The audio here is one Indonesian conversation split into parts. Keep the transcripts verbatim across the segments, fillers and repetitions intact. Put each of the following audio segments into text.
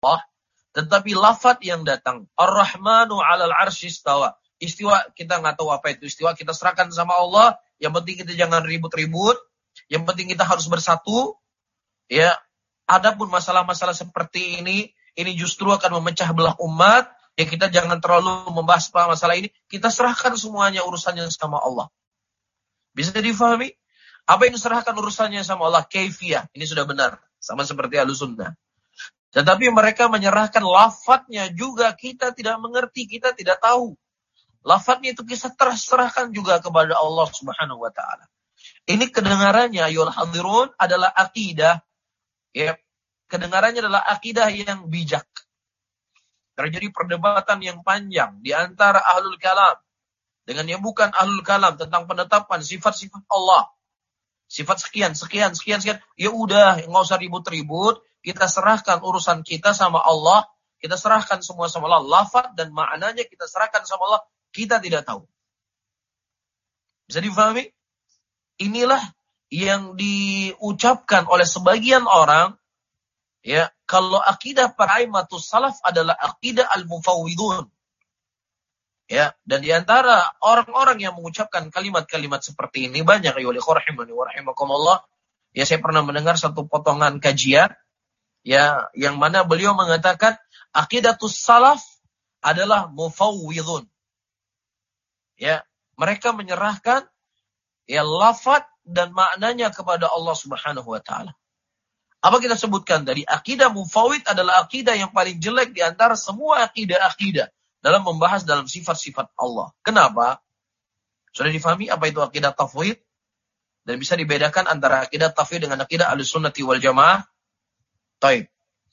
Allah, tetapi lafaz yang datang Ar-Rahmanu 'alal 'arsy istawa. Istiwa kita nggak tahu apa itu istiwa, kita serahkan sama Allah. Yang penting kita jangan ribut-ribut, yang penting kita harus bersatu. Ya, adapun masalah-masalah seperti ini, ini justru akan memecah belah umat. Ya, kita jangan terlalu membahas masalah ini. Kita serahkan semuanya urusannya sama Allah. Bisa difahami? Apa yang diserahkan urusannya sama Allah? Kaifiyah. Ini sudah benar. Sama seperti Ahlussunnah. Tetapi mereka menyerahkan lafadznya juga kita tidak mengerti, kita tidak tahu. Lafadznya itu kita terserahkan juga kepada Allah Subhanahu wa taala. Ini kedengarannya ayyuhal hadirun adalah akidah. Ya, kedengarannya adalah akidah yang bijak. Terjadi perdebatan yang panjang di antara ahlul kalam dengan yang bukan ahlul kalam tentang penetapan sifat-sifat Allah. Sifat sekian, sekian, sekian, sekian. Ya udah, nggak usah ribut-ribut. Kita serahkan urusan kita sama Allah. Kita serahkan semua sama Allah. Lafaz dan maknanya kita serahkan sama Allah. Kita tidak tahu. Bisa difahami? Inilah yang diucapkan oleh sebagian orang. Ya, kalau akidah para aimatus salaf adalah akidah al-mufawwidun. Ya, dan di antara orang-orang yang mengucapkan kalimat-kalimat seperti ini banyak ya oleh rahimani wa rahimakumullah. Ya, saya pernah mendengar satu potongan kajian ya yang mana beliau mengatakan akidatus salaf adalah mufawwidun. Ya, mereka menyerahkan ya lafaz dan maknanya kepada Allah Subhanahu wa taala. Apa kita sebutkan tadi? Akidah mufawwid adalah akidah yang paling jelek di antara semua akidah-akidah dalam membahas dalam sifat-sifat Allah. Kenapa? Sudah difahami apa itu akidah tafwid? Dan bisa dibedakan antara akidah tafwid dengan akidah Ahlussunnati wal Jamaah. Taib.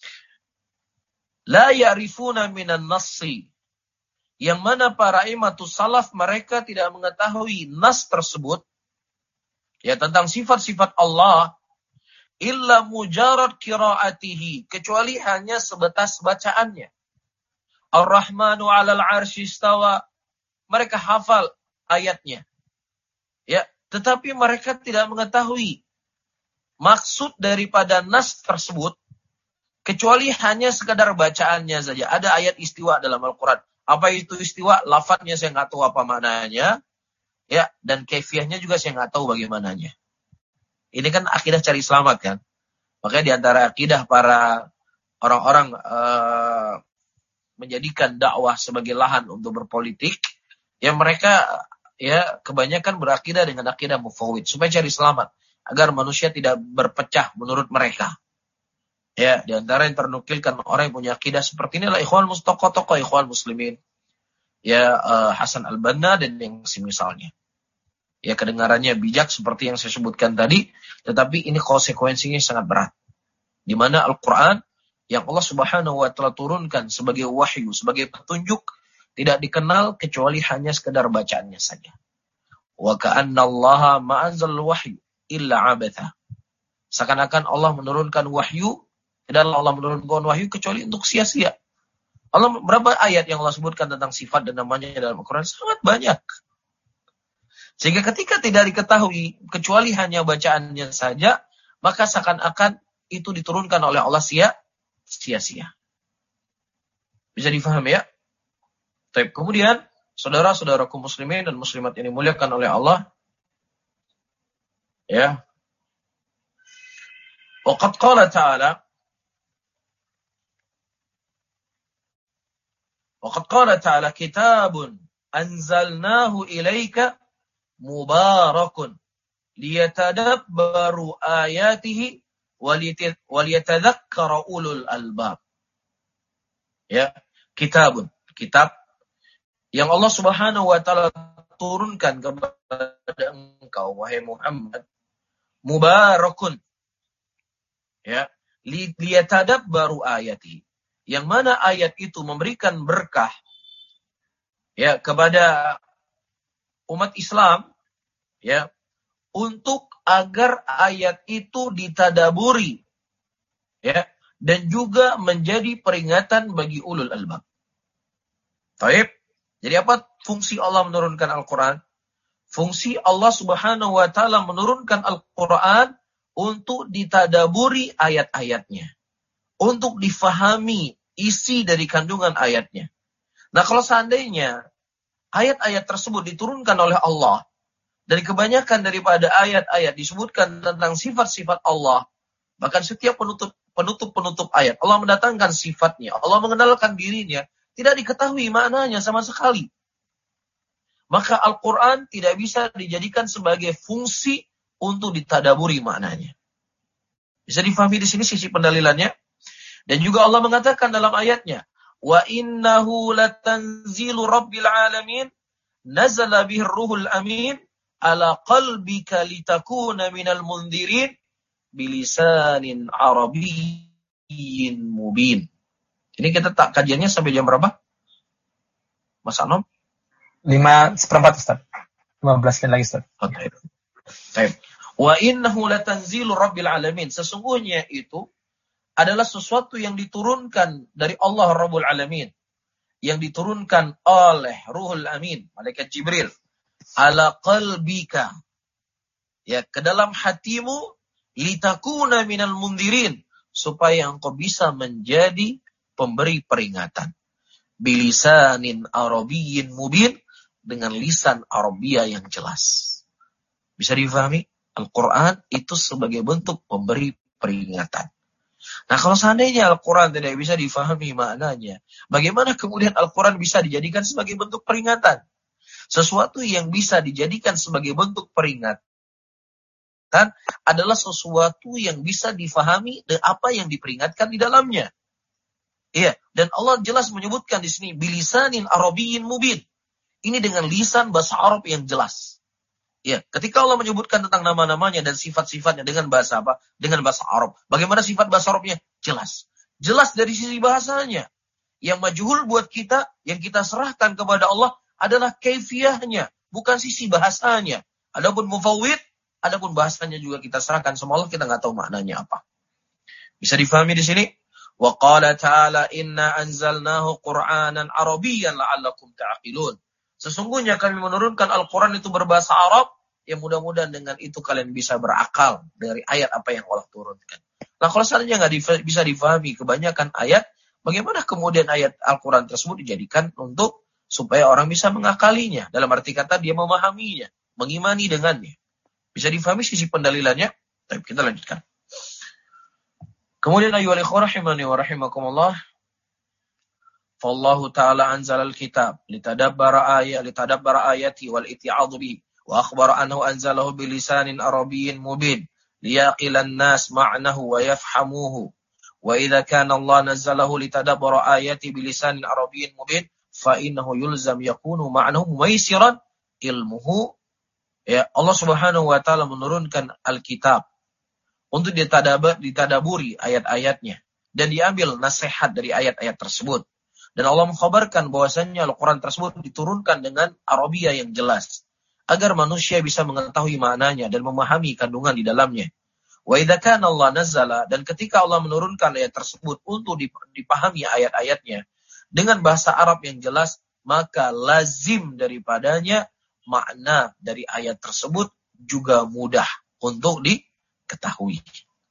La ya'rifuna minan nassi. Yang mana para imatus salaf mereka tidak mengetahui nas tersebut ya tentang sifat-sifat Allah illa mujarad qiraatihi, kecuali hanya sebatas bacaannya. Ar-Rahmanu 'alal 'arsy istawa. Mereka hafal ayatnya. Ya, tetapi mereka tidak mengetahui maksud daripada nas tersebut kecuali hanya sekadar bacaannya saja. Ada ayat istiwa dalam Al-Qur'an. Apa itu istiwa? Lafadznya saya nggak tahu apa maknanya. Ya, dan kaifiahnya juga saya nggak tahu bagaimananya. Ini kan akidah cari selamat kan. Makanya di antara akidah para orang-orang uh, menjadikan dakwah sebagai lahan untuk berpolitik, ya mereka ya kebanyakan berakidah dengan akidah mufawwid supaya cari selamat agar manusia tidak berpecah menurut mereka. Ya, di antara yang ternukilkan orang yang punya akidah seperti ini adalah ikhwan mustaqoh-tokoh ikhwan muslimin. Ya, uh, Hasan al-Banna dan yang semisalnya. Ya, kedengarannya bijak seperti yang saya sebutkan tadi, tetapi ini konsekuensinya sangat berat. Di mana Al-Qur'an yang Allah Subhanahu wa taala turunkan sebagai wahyu, sebagai petunjuk, tidak dikenal kecuali hanya sekedar bacaannya saja. Wa ka'annallaha ma anzal wahyu illa 'abatha. Seakan-akan Allah menurunkan wahyu, tidaklah Allah menurunkan wahyu kecuali untuk sia-sia. Allah berapa ayat yang Allah sebutkan tentang sifat dan namanya dalam Al-Qur'an? Sangat banyak. Sehingga ketika tidak diketahui kecuali hanya bacaannya saja, maka seakan-akan itu diturunkan oleh Allah sia, sia-sia. Bisa difahami ya? Baik, kemudian saudara-saudaraku muslimin dan muslimat ini muliakan oleh Allah. Ya. Waqad qala ta'ala Waqad qala ta'ala kitabun anzalnahu ilaika mubarakun liyatadabbaru ayatihi waliyatadhakkara ulul albab. Ya, kitabun, kitab yang Allah Subhanahu wa taala turunkan kepada engkau wahai Muhammad, mubarakun. Ya, liyatadabbaru ayatihi. Yang mana ayat itu memberikan berkah ya kepada umat Islam ya untuk agar ayat itu ditadaburi ya dan juga menjadi peringatan bagi ulul albab. Baik. Jadi apa fungsi Allah menurunkan Al-Qur'an? Fungsi Allah Subhanahu wa taala menurunkan Al-Qur'an untuk ditadaburi ayat-ayatnya. Untuk difahami isi dari kandungan ayatnya. Nah, kalau seandainya ayat-ayat tersebut diturunkan oleh Allah, dan kebanyakan daripada ayat-ayat disebutkan tentang sifat-sifat Allah, bahkan setiap penutup penutup-penutup ayat, Allah mendatangkan sifatnya, Allah mengenalkan dirinya, tidak diketahui maknanya sama sekali. Maka Al-Quran tidak bisa dijadikan sebagai fungsi untuk ditadaburi maknanya. Bisa difahami di sini sisi pendalilannya. Dan juga Allah mengatakan dalam ayatnya, wa innahu latanzilu rabbil alamin nazala bihir ruhul amin ala qalbika litakuna minal mundirin bilisanin arabiyyin mubin. Ini kita tak kajiannya sampai jam berapa? Mas Anom? Lima seperempat Ustaz. Lima belas menit lagi Ustaz. Oke. Okay. Wa innahu latanzilu rabbil alamin. Sesungguhnya itu adalah sesuatu yang diturunkan dari Allah Rabbul Alamin. Yang diturunkan oleh Ruhul Amin, Malaikat Jibril. Ala qalbika. Ya, ke dalam hatimu. Litakuna minal mundirin. Supaya engkau bisa menjadi pemberi peringatan. Bilisanin arabiyyin mubin. Dengan lisan Arabia yang jelas. Bisa difahami? Al-Quran itu sebagai bentuk pemberi peringatan. Nah, kalau seandainya Al-Quran tidak bisa difahami maknanya, bagaimana kemudian Al-Quran bisa dijadikan sebagai bentuk peringatan? Sesuatu yang bisa dijadikan sebagai bentuk peringatan adalah sesuatu yang bisa difahami dan apa yang diperingatkan di dalamnya. Iya, dan Allah jelas menyebutkan di sini bilisanin arabiyyin mubin. Ini dengan lisan bahasa Arab yang jelas. Ya, ketika Allah menyebutkan tentang nama-namanya dan sifat-sifatnya dengan bahasa apa? Dengan bahasa Arab. Bagaimana sifat bahasa Arabnya? Jelas. Jelas dari sisi bahasanya. Yang majhul buat kita, yang kita serahkan kepada Allah adalah kaifiyahnya, bukan sisi bahasanya. Adapun mufawwid, adapun bahasanya juga kita serahkan sama Allah, kita nggak tahu maknanya apa. Bisa difahami di sini? Wa qala ta'ala inna anzalnahu Qur'anan Arabiyyan la'allakum ta'qilun. Sesungguhnya kami menurunkan Al-Quran itu berbahasa Arab, yang mudah-mudahan dengan itu kalian bisa berakal dari ayat apa yang Allah turunkan. Nah, kalau seandainya nggak dif- bisa difahami kebanyakan ayat, bagaimana kemudian ayat Al-Quran tersebut dijadikan untuk supaya orang bisa mengakalinya? Dalam arti kata dia memahaminya, mengimani dengannya. Bisa difahami sisi pendalilannya? Baik, kita lanjutkan. Kemudian ayyuhal ikhwah rahimani wa rahimakumullah. Fallahu ta'ala anzal al-kitab litadabbara ayat litadabbara ayati wal iti'adhu bihi wa akhbara annahu anzalahu bilisanin arabiyyin mubin liyaqilan nas ma'nahu wa yafhamuhu wa idza kana Allah nazzalahu litadabbara ayati bilisanin arabiyyin mubin fa innahu yulzam yakunu ma'nahu mumaysiran ilmuhu. Ya, Allah Subhanahu wa taala menurunkan Alkitab untuk ditadabur ditadaburi ayat-ayatnya dan diambil nasihat dari ayat-ayat tersebut. Dan Allah mengkhabarkan bahwasannya Al-Quran tersebut diturunkan dengan Arabia yang jelas. Agar manusia bisa mengetahui maknanya dan memahami kandungan di dalamnya. Wa idza kana Allah nazzala, dan ketika Allah menurunkan ayat tersebut untuk dipahami ayat-ayatnya dengan bahasa Arab yang jelas, maka lazim daripadanya makna dari ayat tersebut juga mudah untuk diketahui.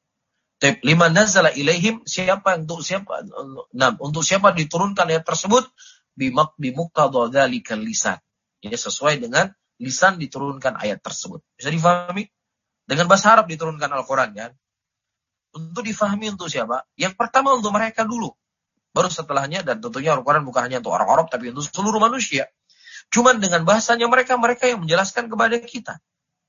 Liman nazala ilaihim, siapa untuk siapa nah, untuk siapa diturunkan ayat tersebut bimak bimuqtadha dzalikal lisan. Ya, sesuai dengan lisan diturunkan ayat tersebut. Bisa difahami? Dengan bahasa Arab diturunkan Al-Qur'an kan? Untuk difahami untuk siapa? Yang pertama untuk mereka dulu. Baru setelahnya, dan tentunya Al-Qur'an bukan hanya untuk orang Arab tapi untuk seluruh manusia. Cuman dengan bahasanya mereka mereka yang menjelaskan kepada kita.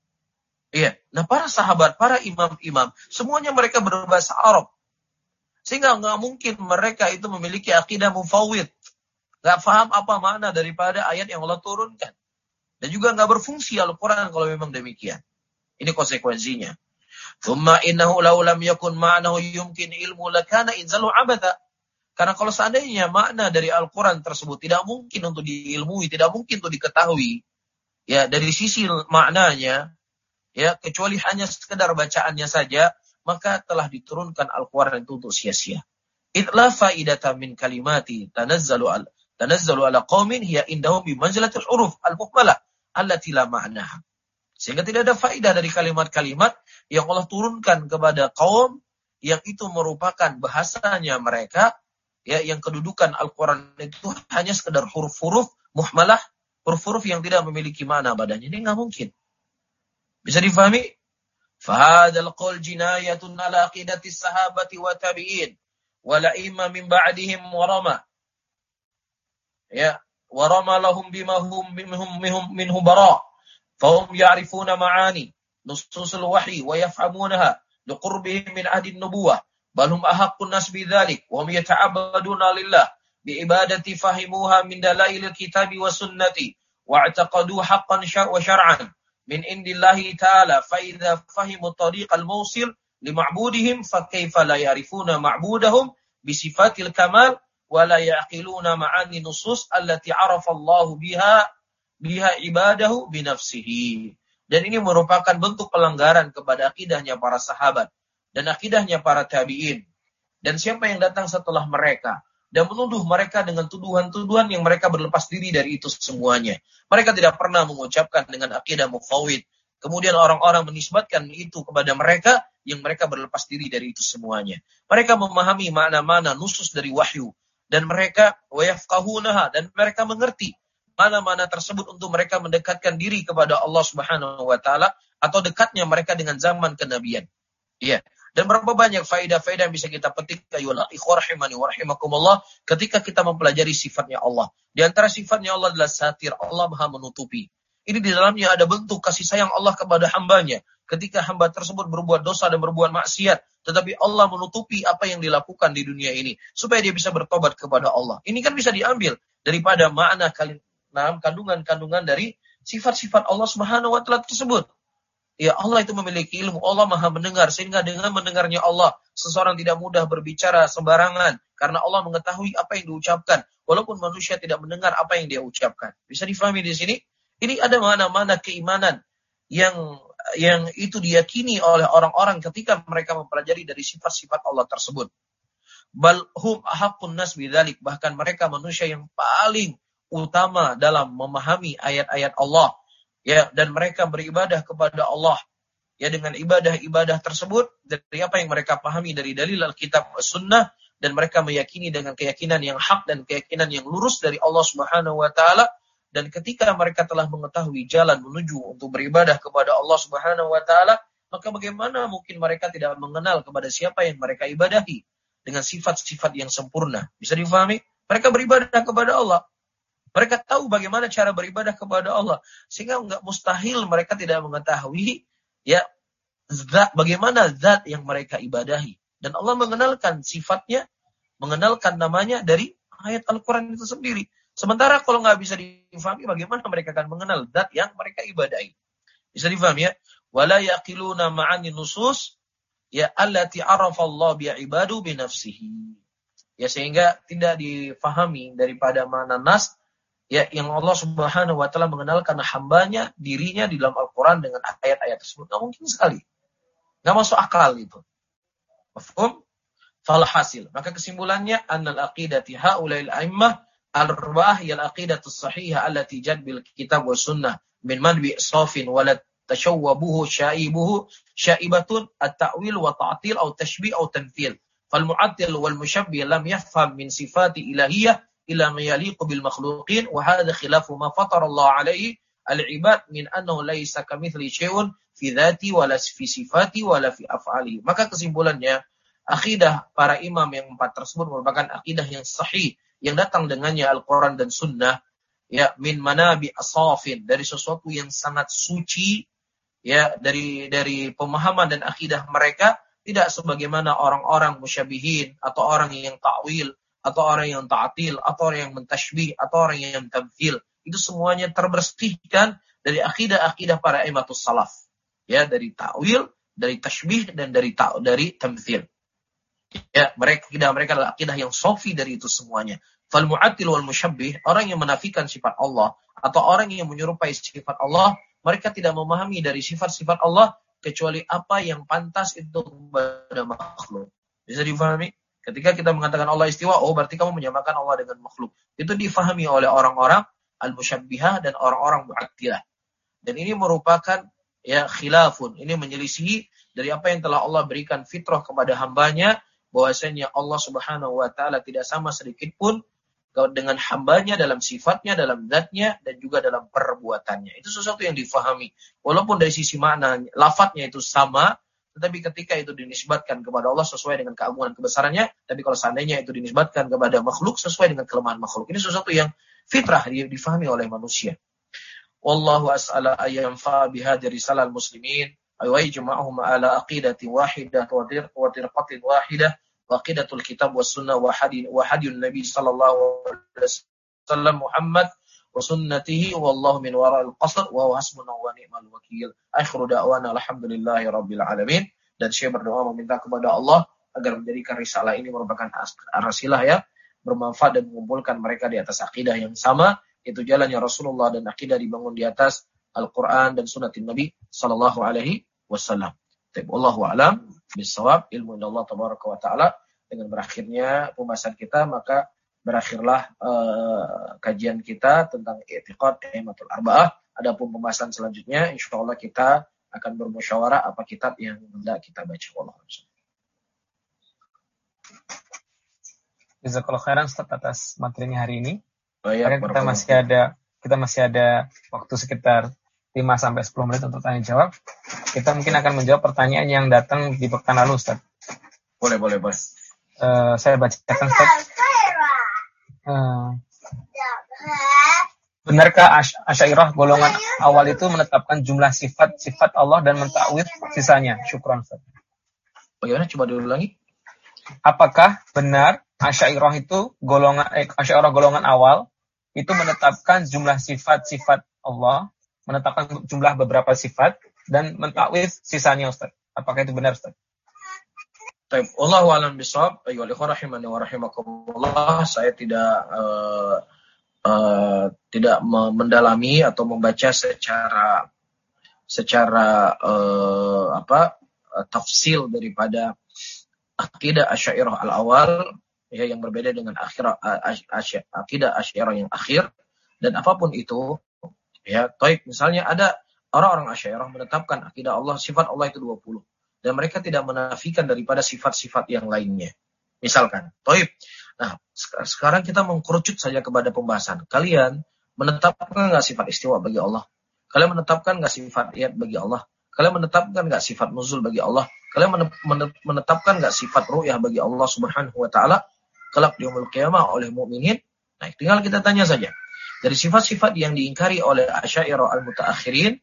Iya. Nah, para sahabat, para imam-imam, semuanya mereka berbahasa Arab. Sehingga nggak mungkin mereka itu memiliki akidah mufawwid. Nggak paham apa makna daripada ayat yang Allah turunkan. Dan juga nggak berfungsi Al-Quran kalau memang demikian. Ini konsekuensinya. Thumma innahu law lam yakun ma'nahu yumkin ilmu lakana inzalu abada. Karena kalau seandainya makna dari Al-Quran tersebut tidak mungkin untuk diilmui, tidak mungkin untuk diketahui, ya dari sisi maknanya, ya, kecuali hanya sekedar bacaannya saja, maka telah diturunkan Al-Quran itu untuk sia-sia. Idla faidata min kalimati tanazzalu al tanazzalu ala qaumin hiya indahum bi manzilatil huruf al-muhmalah allati la ma'naha. Sehingga tidak ada faidah dari kalimat-kalimat yang Allah turunkan kepada kaum yang itu merupakan bahasanya mereka, ya yang kedudukan Al-Quran itu hanya sekedar huruf-huruf muhmalah, huruf-huruf yang tidak memiliki makna badannya. Ini nggak mungkin. Bisa difahami? Fahadal qaul jinayatun ala aqidati sahabati wa tabi'in wa la'imma min ba'dihim wa rama. Ya, wa rama lahum bima hum minhum minhum minhu bara. Fahum ya'rifuna ma'ani nususul wahyi wa yafhamunaha liqurbihim min ahdi nubuwah. Bal hum ahaqqun nas bidzalik wa hum yata'abbaduna lillah bi ibadati fahimuha min dalailil kitabi wa sunnati wa i'taqadu haqqan wa syar'an min indillahi ta'ala fa idza fahimu tariqal mawsil li ma'budihim fa kaifa la ya'rifuna ma'budahum bi sifatil kamal wa la ya'qiluna ma'ani nusus allati 'arafa Allahu biha biha ibadahu bi nafsihi. Dan ini merupakan bentuk pelanggaran kepada akidahnya para sahabat dan akidahnya para tabi'in. Dan siapa yang datang setelah mereka dan menuduh mereka dengan tuduhan-tuduhan yang mereka berlepas diri dari itu semuanya. Mereka tidak pernah mengucapkan dengan akidah mufawwid. Kemudian orang-orang menisbatkan itu kepada mereka yang mereka berlepas diri dari itu semuanya. Mereka memahami makna-makna nusus dari wahyu. Dan mereka wayafqahunaha, dan mereka mengerti mana-mana tersebut untuk mereka mendekatkan diri kepada Allah Subhanahu wa taala atau dekatnya mereka dengan zaman kenabian. Iya. Dan berapa banyak faedah-faedah yang bisa kita petik ayolah ikhwah rahimani wa rahimakumullah ketika kita mempelajari sifatnya Allah. Di antara sifatnya Allah adalah satir, Allah Maha menutupi. Ini di dalamnya ada bentuk kasih sayang Allah kepada hambanya. Ketika hamba tersebut berbuat dosa dan berbuat maksiat, tetapi Allah menutupi apa yang dilakukan di dunia ini supaya dia bisa bertobat kepada Allah. Ini kan bisa diambil daripada makna kandungan-kandungan dari sifat-sifat Allah Subhanahu wa taala tersebut. Ya, Allah itu memiliki ilmu, Allah Maha mendengar, sehingga dengan mendengarnya Allah, seseorang tidak mudah berbicara sembarangan, karena Allah mengetahui apa yang diucapkan, walaupun manusia tidak mendengar apa yang dia ucapkan. Bisa difahami di sini? Ini ada mana-mana keimanan yang yang itu diyakini oleh orang-orang ketika mereka mempelajari dari sifat-sifat Allah tersebut. Bal hum ahaqqun nas bidzalik, bahkan mereka manusia yang paling utama dalam memahami ayat-ayat Allah. Ya, dan mereka beribadah kepada Allah ya dengan ibadah-ibadah tersebut dari apa yang mereka pahami dari dalil Alkitab dan Sunnah, dan mereka meyakini dengan keyakinan yang hak dan keyakinan yang lurus dari Allah Subhanahu wa taala. Dan ketika mereka telah mengetahui jalan menuju untuk beribadah kepada Allah Subhanahu wa taala, maka bagaimana mungkin mereka tidak mengenal kepada siapa yang mereka ibadahi dengan sifat-sifat yang sempurna. Bisa difahami? Mereka beribadah kepada Allah. Mereka tahu bagaimana cara beribadah kepada Allah. Sehingga enggak mustahil mereka tidak mengetahui ya zat, bagaimana zat yang mereka ibadahi. Dan Allah mengenalkan sifatnya, mengenalkan namanya dari ayat Al-Quran itu sendiri. Sementara kalau nggak bisa difahami, bagaimana mereka akan mengenal zat yang mereka ibadahi. Bisa difahami ya? Wala yaqiluna ma'ani nusus ya allati arafa Allah bi'ibadu binafsihi. Ya, sehingga tidak difahami daripada mana nas ya yang Allah Subhanahu wa taala mengenalkan hambanya, dirinya di dalam Al-Quran dengan ayat-ayat tersebut. Nggak mungkin sekali. Nggak masuk akal itu. Mafhum? Falhasil. Maka kesimpulannya, annal aqidati haula'il a'immah al-arba'ah yal aqidatus sahihah allati jad bil kitab wa sunnah min manbi safin wala tashawwabuhu syaibuhu syaibatun at-ta'wil wa ta'til atau tashbih atau tanfil. Fal mu'attil wal musyabbih lam yafham min sifati ilahiyah illa ma yaliqu bil makhluqin wa hadha khilafu ma fatara Allah alaihi al-ibad min annahu laysa kamitsli syai'un fi dzati wala fi sifati wala fi af'ali. Maka kesimpulannya, akidah para imam yang empat tersebut merupakan akidah yang sahih yang datang dengannya Al-Quran dan Sunnah ya min manabi asafin, dari sesuatu yang sangat suci ya dari dari pemahaman dan akidah mereka, tidak sebagaimana orang-orang musyabihin atau orang yang ta'wil atau orang yang ta'til, atau orang yang mentashbih, atau orang yang tamthil. Itu semuanya terbersihkan dari akidah-akidah para imamatus salaf. Ya, dari ta'wil, dari tashbih, dan dari ta- dari tamthil. Ya, mereka akidah mereka adalah akidah yang sofi dari itu semuanya. Fal mu'attil wal musyabbih, orang yang menafikan sifat Allah atau orang yang menyerupai sifat Allah, mereka tidak memahami dari sifat-sifat Allah kecuali apa yang pantas itu kepada makhluk. Bisa difahami? Ketika kita mengatakan Allah istiwa, oh berarti kamu menyamakan Allah dengan makhluk. Itu difahami oleh orang-orang al-musyabbihah dan orang-orang mu'attilah. Dan ini merupakan ya khilafun, ini menyelisihi dari apa yang telah Allah berikan fitrah kepada hambanya, bahwasanya Allah Subhanahu wa taala tidak sama sedikit pun dengan hambanya dalam sifatnya, dalam zatnya, dan juga dalam perbuatannya. Itu sesuatu yang difahami. Walaupun dari sisi makna, lafadznya itu sama, tetapi ketika itu dinisbatkan kepada Allah sesuai dengan keagungan kebesarannya, tapi kalau seandainya itu dinisbatkan kepada makhluk sesuai dengan kelemahan makhluk. Ini sesuatu yang fitrah difahami oleh manusia. Wallahu as'ala ayyamfa bihadi risalal muslimin, wa yajma'uhum ala aqidati wahidah wa dirqatin wahidah, waqidatul kitab was sunnah wa hadin wa hadiyun nabi sallallahu alaihi wasallam Muhammad wa sunnatihi wallahu min wara'il qasr wa huwa hasbuna wa ni'mal wakil. Akhiru da'wana alhamdulillahi rabbil alamin. Dan saya berdoa meminta kepada Allah agar menjadikan risalah ini merupakan rasilah ya, bermanfaat dan mengumpulkan mereka di atas akidah yang sama, itu jalannya Rasulullah, dan akidah dibangun di atas Al-Quran dan sunnatin Nabi sallallahu alaihi wasallam. Wallahu a'lam bissawab. Ilmu Allah tabaraka wa taala. Dengan berakhirnya pembahasan kita, maka berakhirlah uh, kajian kita tentang i'tiqad a'immatul arba'ah. Adapun pembahasan selanjutnya insyaallah kita akan bermusyawarah apa kitab yang hendak kita baca. Wallahu a'lam. Jazakallahu khairan Ustaz atas materinya hari ini. Oh, ya, kita masih ada kita masih ada waktu sekitar lima sampai sepuluh menit untuk tanya jawab. Kita mungkin akan menjawab pertanyaan yang datang di pekan lalu, Ustaz. Boleh, boleh, boleh. Uh, saya bacakan, Ustaz. Uh, benarkah Asy- Asy'ariyah golongan awal itu menetapkan jumlah sifat-sifat Allah dan mentakwil sisanya? Syukran, Ustaz. Bagaimana? Coba diulangi. Apakah benar Asy'ariyah itu golongan eh, Asy'ariyah golongan awal itu menetapkan jumlah sifat-sifat Allah, menetapkan jumlah beberapa sifat dan mentakwil sisanya, Ustaz? Apakah itu benar, Ustaz? Baik, wallahu a'lam bishawab. Ayyuhal ikhwah rahimani wa rahimakumullah. Saya tidak uh, uh, tidak mendalami atau membaca secara secara uh, apa tafsil daripada akidah Asy'ariyah al-awal ya, yang berbeda dengan akhirah akidah Asy'ariyah yang akhir. Dan apapun itu ya, taib, misalnya ada orang-orang Asy'ariyah menetapkan akidah Allah, sifat Allah itu dua puluh. Dan mereka tidak menafikan daripada sifat-sifat yang lainnya. Misalkan, taib. Nah, sekarang kita mengkerucut saja kepada pembahasan. Kalian menetapkan nggak sifat istiwa bagi Allah? Kalian menetapkan nggak sifat iyad bagi Allah? Kalian menetapkan nggak sifat nuzul bagi Allah? Kalian menetapkan nggak sifat ru'yah bagi Allah Subhanahu wa taala kelak di yaumul qiyamah oleh mukminin? Nah, tinggal kita tanya saja. Dari sifat-sifat yang diingkari oleh Asy'ariyah al-mutaakhirin,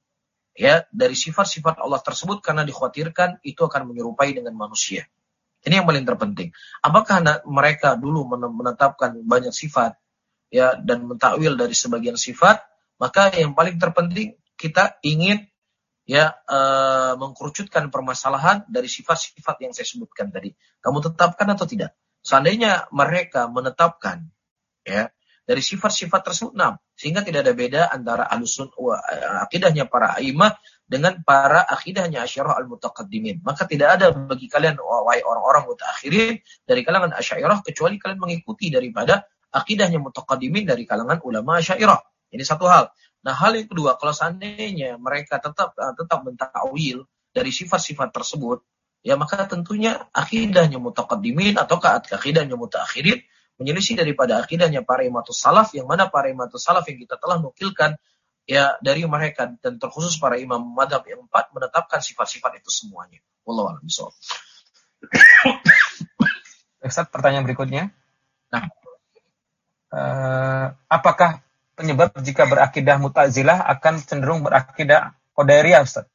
ya, dari sifat-sifat Allah tersebut karena dikhawatirkan itu akan menyerupai dengan manusia. Ini yang paling terpenting. Apakah mereka dulu menetapkan banyak sifat ya dan mentakwil dari sebagian sifat? Maka yang paling terpenting kita ingin ya uh, mengkerucutkan permasalahan dari sifat-sifat yang saya sebutkan tadi. Kamu tetapkan atau tidak? Seandainya mereka menetapkan ya dari sifat-sifat tersebut, nah, sehingga tidak ada beda antara alusun akidahnya para a'immah dengan para akidahnya Asy'ariyah al-mutaqaddimin. Maka tidak ada bagi kalian wahai orang-orang mutaakhirin dari kalangan Asy'ariyah kecuali kalian mengikuti daripada akidahnya mutaqaddimin dari kalangan ulama Asy'ariyah. Ini satu hal. Nah, hal yang kedua, kalau seandainya mereka tetap tetap mentakwil dari sifat-sifat tersebut, ya maka tentunya akidahnya mutaqaddimin ataukah akidahnya mutaakhirin menyelisih daripada akidahnya para imatus salaf, yang mana para imatus salaf yang kita telah nukilkan ya dari mereka, dan terkhusus para imam madhab yang empat menetapkan sifat-sifat itu semuanya. Wallahu a'lam bishawab. Ustaz, pertanyaan berikutnya. Nah, uh, apakah penyebab jika berakidah Mu'tazilah akan cenderung berakidah Qadariyah, Ustaz?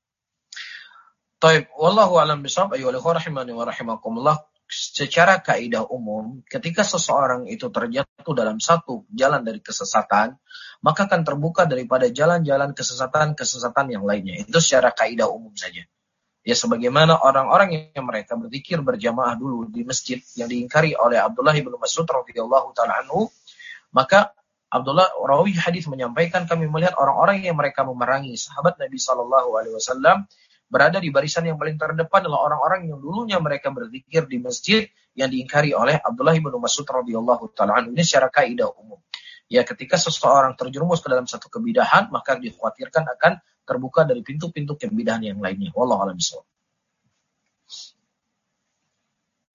Taib, wallahu a'lam bishawab. Ayyuhal ikhwah rahimani wa rahimakumullah. Secara kaidah umum, ketika seseorang itu terjatuh dalam satu jalan dari kesesatan, maka akan terbuka daripada jalan-jalan kesesatan-kesesatan yang lainnya. Itu secara kaidah umum saja. Ya, sebagaimana orang-orang yang mereka berzikir berjamaah dulu di masjid yang diingkari oleh Abdullah bin Mas'ud radhiyallahu ta'ala anhu, maka Abdullah rawi hadis menyampaikan, kami melihat orang-orang yang mereka memerangi sahabat Nabi sallallahu alaihi wasallam berada di barisan yang paling terdepan adalah orang-orang yang dulunya mereka berzikir di masjid yang diingkari oleh Abdullah bin Mas'ud radhiyallahu ta'ala anhu. Ini secara kaidah umum. Ya, ketika seseorang terjerumus ke dalam satu kebidahan, maka dikhawatirkan akan terbuka dari pintu-pintu kebidahan yang lainnya. Wallahu a'lam bishawab.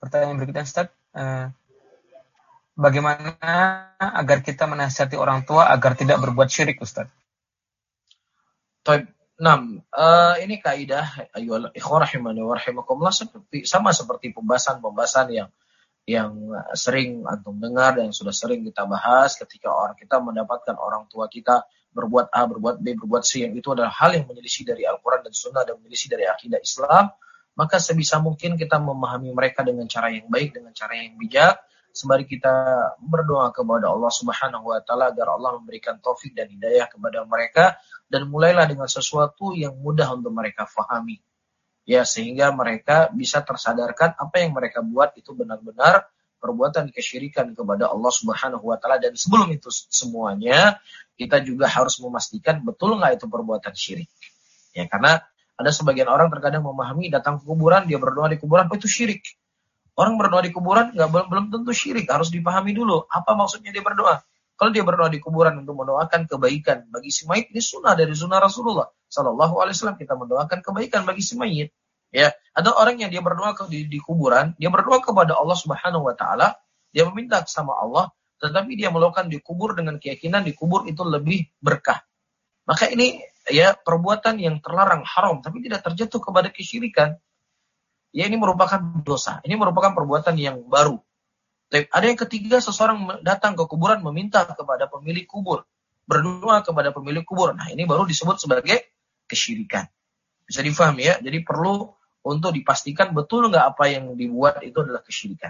pertanyaan berikutnya Ustaz, uh, bagaimana agar kita menasihati orang tua agar tidak berbuat syirik, Ustaz? Baik, enam. Uh, ini kaidah ayyuhal ikhwah rahimani wa rahimakumullah, seperti sama seperti pembahasan-pembahasan yang yang sering antum dengar dan yang sudah sering kita bahas ketika orang kita mendapatkan orang tua kita berbuat A, berbuat B, berbuat C, yang itu adalah hal yang menyelisih dari Al-Quran dan Sunnah dan menyelisih dari akidah Islam, maka sebisa mungkin kita memahami mereka dengan cara yang baik, dengan cara yang bijak, sembari kita berdoa kepada Allah Subhanahu wa taala agar Allah memberikan taufik dan hidayah kepada mereka, dan mulailah dengan sesuatu yang mudah untuk mereka fahami. Ya, sehingga mereka bisa tersadarkan apa yang mereka buat itu benar-benar perbuatan kesyirikan kepada Allah Subhanahu wa taala. Dan sebelum itu semuanya, kita juga harus memastikan betul nggak itu perbuatan syirik. Ya, karena ada sebagian orang terkadang memahami datang ke kuburan, dia berdoa di kuburan, oh itu syirik. Orang berdoa di kuburan nggak belum, belum tentu syirik, harus dipahami dulu apa maksudnya dia berdoa. Kalau dia berdoa di kuburan untuk mendoakan kebaikan bagi si mayit, ini sunnah dari sunnah Rasulullah Sallallahu Alaihi Wasallam, kita mendoakan kebaikan bagi si mayit. Ya, ada orang yang dia berdoa ke, di, di kuburan, dia berdoa kepada Allah Subhanahu Wa Taala, dia meminta sama Allah, tetapi dia melakukan di kubur dengan keyakinan di kubur itu lebih berkah. Maka ini ya perbuatan yang terlarang, haram, tapi tidak terjatuh kepada kesyirikan. Ya, ini merupakan dosa. Ini merupakan perbuatan yang baru. Ada yang ketiga, seseorang datang ke kuburan meminta kepada pemilik kubur, berdoa kepada pemilik kubur. Nah, ini baru disebut sebagai kesyirikan. Bisa difahami ya. Jadi perlu untuk dipastikan betul nggak apa yang dibuat itu adalah kesyirikan.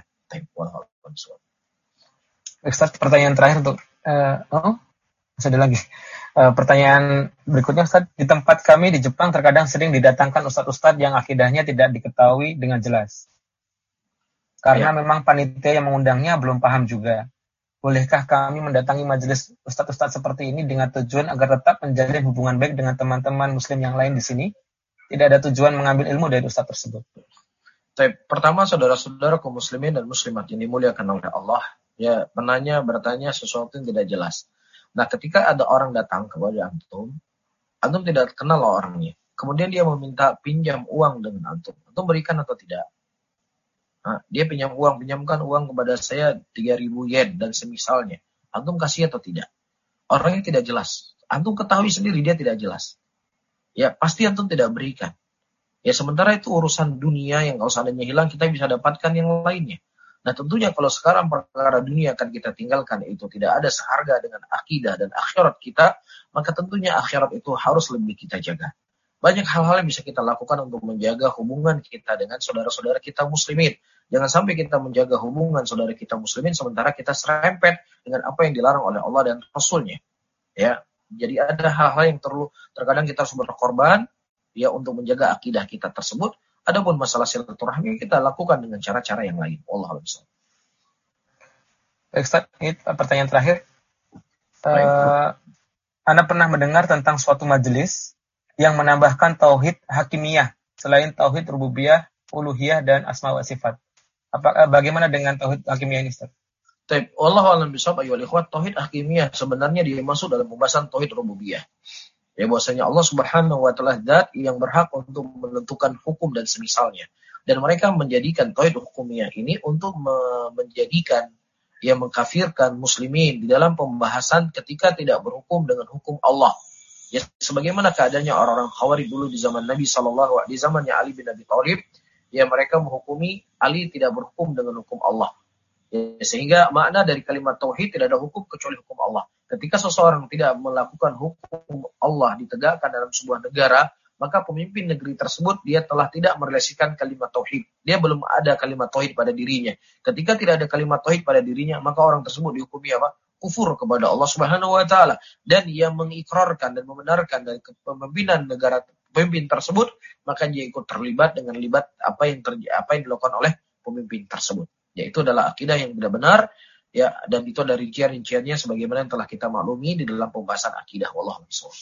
Ustaz, pertanyaan terakhir untuk uh, oh, masih ada lagi. Uh, pertanyaan berikutnya, Ustaz, di tempat kami di Jepang terkadang sering didatangkan ustadz-ustadz yang akidahnya tidak diketahui dengan jelas. Karena ya. Memang panitia yang mengundangnya belum paham juga. Bolehkah kami mendatangi majelis ustadz-ustadz seperti ini dengan tujuan agar tetap menjalin hubungan baik dengan teman-teman muslim yang lain di sini? Tidak ada tujuan mengambil ilmu dari ustadz tersebut. Pertama, saudara-saudara kaum muslimin dan muslimat yang dimuliakan oleh Allah, ya, penanya bertanya sesuatu yang tidak jelas. Nah, ketika ada orang datang kepada antum, antum tidak kenal orangnya. Kemudian dia meminta pinjam uang dengan antum. Antum berikan atau tidak? Nah, dia pinjam uang, pinjamkan uang kepada saya tiga ribu yen dan semisalnya. Antum kasih atau tidak? Orangnya tidak jelas. Antum ketahui sendiri dia tidak jelas. Ya, pasti antum tidak berikan. Ya, sementara itu urusan dunia yang kalau seandainya hilang, kita bisa dapatkan yang lainnya. Nah, tentunya kalau sekarang perkara dunia akan kita tinggalkan, itu tidak ada seharga dengan akidah dan akhirat kita, maka tentunya akhirat itu harus lebih kita jaga. Banyak hal-hal yang bisa kita lakukan untuk menjaga hubungan kita dengan saudara-saudara kita muslimin. Jangan sampai kita menjaga hubungan saudara kita muslimin sementara kita serempet dengan apa yang dilarang oleh Allah dan Rasulnya. Ya, jadi ada hal-hal yang perlu terkadang kita harus berkorban ya untuk menjaga akidah kita tersebut. Adapun masalah silaturahmi kita lakukan dengan cara-cara yang lain. Wallahu a'lam. Baik, Ustaz, ini pertanyaan terakhir. Uh, Anda pernah mendengar tentang suatu majelis yang menambahkan tauhid hakimiyah selain tauhid rububiyah, uluhiyah dan asma wa sifat. Apa bagaimana dengan tauhid hakimiyah ini, Ustaz? Baik, wallahu a'lam bishawab ayyuhal ikhwat. Tauhid hakimiyah sebenarnya dimaksud dalam pembahasan tauhid rububiyah. Ya, bahwasanya Allah Subhanahu wa taala zat yang berhak untuk menentukan hukum dan semisalnya. Dan mereka menjadikan tauhid hukumiyah ini untuk me- menjadikan ya mengkafirkan muslimin di dalam pembahasan ketika tidak berhukum dengan hukum Allah. Ya, sebagaimana keadaannya orang-orang Khawarij dulu di zaman Nabi sallallahu alaihi wasallam, di zamannya Ali bin Abi Thalib, ya mereka menghukumi Ali tidak berhukum dengan hukum Allah. Ya, sehingga makna dari kalimat tauhid tidak ada hukum kecuali hukum Allah. Ketika seseorang tidak melakukan hukum Allah ditegakkan dalam sebuah negara, maka pemimpin negeri tersebut dia telah tidak merelasikan kalimat tauhid. Dia belum ada kalimat tauhid pada dirinya. Ketika tidak ada kalimat tauhid pada dirinya, maka orang tersebut dihukumi apa? Kufur kepada Allah Subhanahu wa taala, dan ia mengikrarkan dan membenarkan dari kepemimpinan negara pemimpin tersebut, maka dia ikut terlibat dengan libat apa yang terjadi, apa yang dilakukan oleh pemimpin tersebut. Yaitu adalah akidah yang benar-benar ya, dan itu ada rincian-rinciannya sebagaimana yang telah kita maklumi di dalam pembahasan akidah. Wallahu a'lam.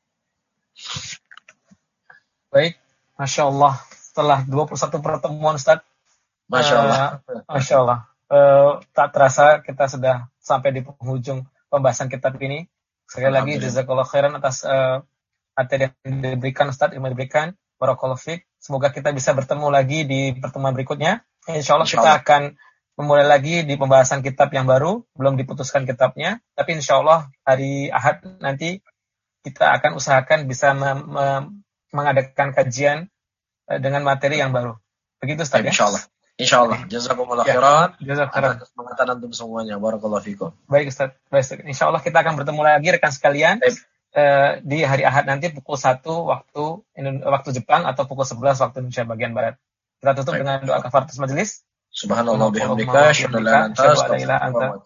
Baik, Masya Allah, setelah dua puluh satu pertemuan, Ustaz, Masya Allah, uh, Masya Allah, uh, tak terasa kita sudah sampai di penghujung pembahasan kitab ini. Sekali lagi, jazakallah khairan atas uh, materi yang diberikan, Ustaz, yang diberikan. Barakallahu fiik. Semoga kita bisa bertemu lagi di pertemuan berikutnya. Insya Allah Insya kita Allah. akan memulai lagi di pembahasan kitab yang baru, belum diputuskan kitabnya, tapi insya Allah hari Ahad nanti kita akan usahakan bisa me- me- mengadakan kajian uh, dengan materi yang baru. Begitu Ustaz ya? Insya Allah. Insya Allah. Jazakumullah Ya, khairan. jazakallah. Atas kesempatan antum semuanya. Barakallahu fikum. Baik Ustaz. Baik, Ustaz. Insya Allah kita akan bertemu lagi rekan sekalian Baik. uh, di hari Ahad nanti pukul satu waktu Indo- waktu Jepang atau pukul sebelas waktu Indonesia bagian Barat. Kita tutup Baik. dengan doa kafaratus majelis. Subhanallah bihamdika, Subhanallah asyhadu an la bihamdika, ilaha illa anta, asyhadu an la ilaha illa anta, astaghfiruka wa atubu ilaik.